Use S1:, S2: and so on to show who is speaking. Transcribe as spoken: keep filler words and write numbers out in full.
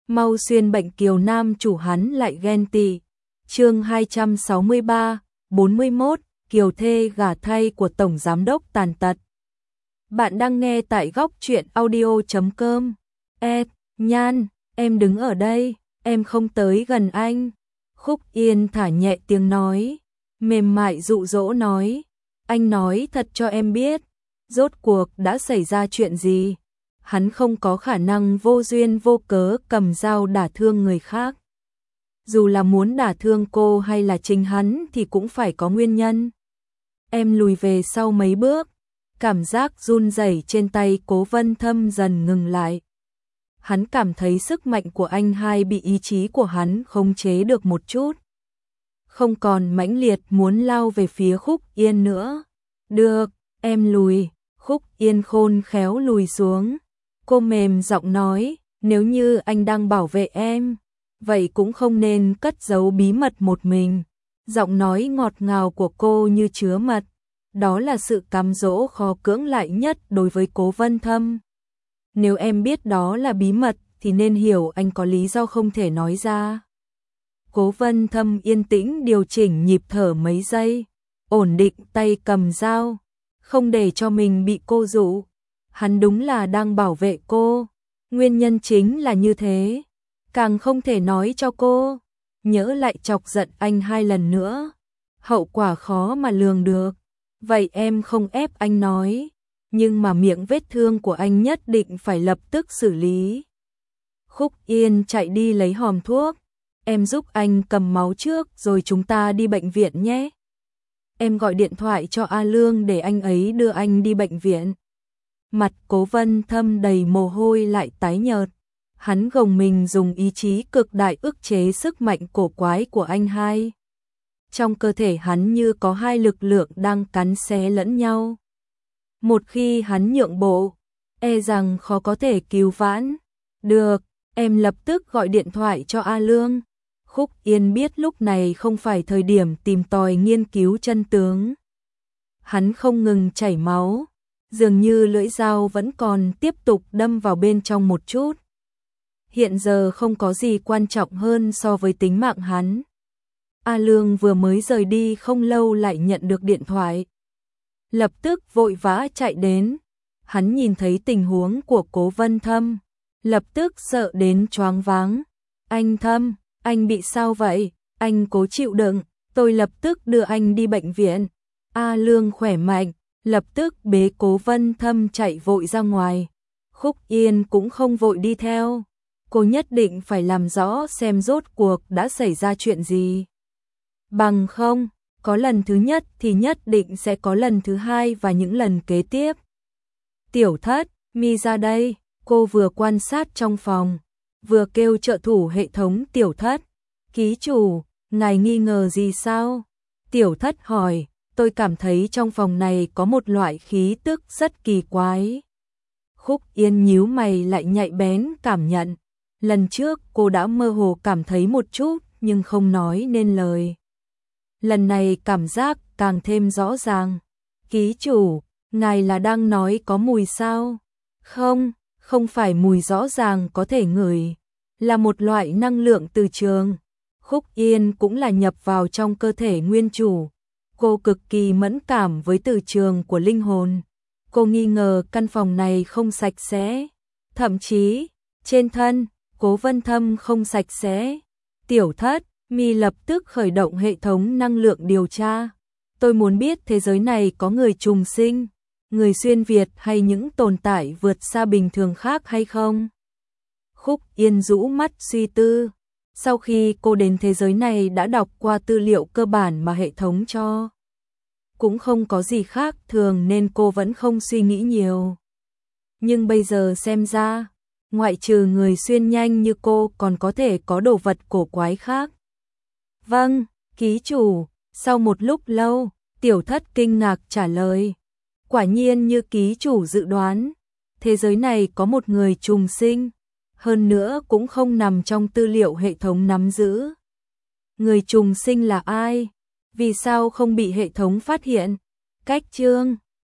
S1: Mau xuyên bệnh kiều nam chủ hắn lại ghen tị. Chương hai trăm sáu mươi ba, bốn mươi mốt, kiều thê gả thay của tổng giám đốc tàn tật. Bạn đang nghe tại góc truyện audio chấm com. Ê, Nhan, em đứng ở đây, em không tới gần anh. Khúc Yên thả nhẹ tiếng nói, mềm mại dụ dỗ nói, anh nói thật cho em biết, rốt cuộc đã xảy ra chuyện gì? Hắn không có khả năng vô duyên vô cớ cầm dao đả thương người khác. Dù là muốn đả thương cô hay là chính hắn thì cũng phải có nguyên nhân. Em lùi về sau mấy bước, cảm giác run rẩy trên tay Cố Vân Thâm dần ngừng lại. Hắn cảm thấy sức mạnh của anh hai bị ý chí của hắn khống chế được một chút. Không còn mãnh liệt muốn lao về phía Khúc Yên nữa. Được, em lùi. Khúc Yên khôn khéo lùi xuống. Cô mềm giọng nói, nếu như anh đang bảo vệ em, vậy cũng không nên cất giấu bí mật một mình. Giọng nói ngọt ngào của cô như chứa mật. Đó là sự cám dỗ khó cưỡng lại nhất đối với Cố Vân Thâm. Nếu em biết đó là bí mật thì nên hiểu anh có lý do không thể nói ra. Cố Vân Thâm yên tĩnh điều chỉnh nhịp thở mấy giây, ổn định tay cầm dao, không để cho mình bị cô dụ. Hắn đúng là đang bảo vệ cô, nguyên nhân chính là như thế, càng không thể nói cho cô. Nhớ lại chọc giận anh hai lần nữa, hậu quả khó mà lường được. Vậy em không ép anh nói, nhưng mà miệng vết thương của anh nhất định phải lập tức xử lý. Khúc Yên chạy đi lấy hòm thuốc, em giúp anh cầm máu trước rồi chúng ta đi bệnh viện nhé. Em gọi điện thoại cho A Lương để anh ấy đưa anh đi bệnh viện. Mặt Cố Vân Thâm đầy mồ hôi lại tái nhợt. Hắn gồng mình dùng ý chí cực đại ức chế sức mạnh cổ quái của anh hai. Trong cơ thể hắn như có hai lực lượng đang cắn xé lẫn nhau. Một khi hắn nhượng bộ, e rằng khó có thể cứu vãn. Được, em lập tức gọi điện thoại cho A Lương. Khúc Yên biết lúc này không phải thời điểm tìm tòi nghiên cứu chân tướng. Hắn không ngừng chảy máu, dường như lưỡi dao vẫn còn tiếp tục đâm vào bên trong một chút. Hiện giờ không có gì quan trọng hơn so với tính mạng hắn. A Lương vừa mới rời đi không lâu lại nhận được điện thoại. Lập tức vội vã chạy đến. Hắn nhìn thấy tình huống của Cố Vân Thâm, lập tức sợ đến choáng váng. Anh Thâm, anh bị sao vậy? Anh cố chịu đựng, tôi lập tức đưa anh đi bệnh viện. A Lương khỏe mạnh, lập tức bế Cố Vân Thâm chạy vội ra ngoài. Khúc Yên cũng không vội đi theo. Cô nhất định phải làm rõ xem rốt cuộc đã xảy ra chuyện gì. Bằng không, có lần thứ nhất thì nhất định sẽ có lần thứ hai và những lần kế tiếp. Tiểu Thất, mi ra đây. Cô vừa quan sát trong phòng, vừa kêu trợ thủ hệ thống Tiểu Thất. Ký chủ, ngài nghi ngờ gì sao? Tiểu Thất hỏi, tôi cảm thấy trong phòng này có một loại khí tức rất kỳ quái. Khúc Yên nhíu mày lại nhạy bén cảm nhận. Lần trước cô đã mơ hồ cảm thấy một chút nhưng không nói nên lời. Lần này cảm giác càng thêm rõ ràng. Ký chủ, ngài là đang nói có mùi sao? Không, không phải mùi rõ ràng có thể ngửi, là một loại năng lượng từ trường. Khúc Yên cũng là nhập vào trong cơ thể nguyên chủ. Cô cực kỳ mẫn cảm với từ trường của linh hồn. Cô nghi ngờ căn phòng này không sạch sẽ. Thậm chí, trên thân, Cố Vân Thâm không sạch sẽ. Tiểu Thất, mi lập tức khởi động hệ thống năng lượng điều tra. Tôi muốn biết thế giới này có người trùng sinh, người xuyên Việt hay những tồn tại vượt xa bình thường khác hay không? Khúc Yên rũ mắt suy tư. Sau khi cô đến thế giới này đã đọc qua tư liệu cơ bản mà hệ thống cho. Cũng không có gì khác thường nên cô vẫn không suy nghĩ nhiều. Nhưng bây giờ xem ra, ngoại trừ người xuyên nhanh như cô còn có thể có đồ vật cổ quái khác. Vâng, ký chủ. Sau một lúc lâu, Tiểu Thất kinh ngạc trả lời. Quả nhiên như ký chủ dự đoán, thế giới này có một người trùng sinh, hơn nữa cũng không nằm trong tư liệu hệ thống nắm giữ. Người trùng sinh là ai? Vì sao không bị hệ thống phát hiện? Cách chương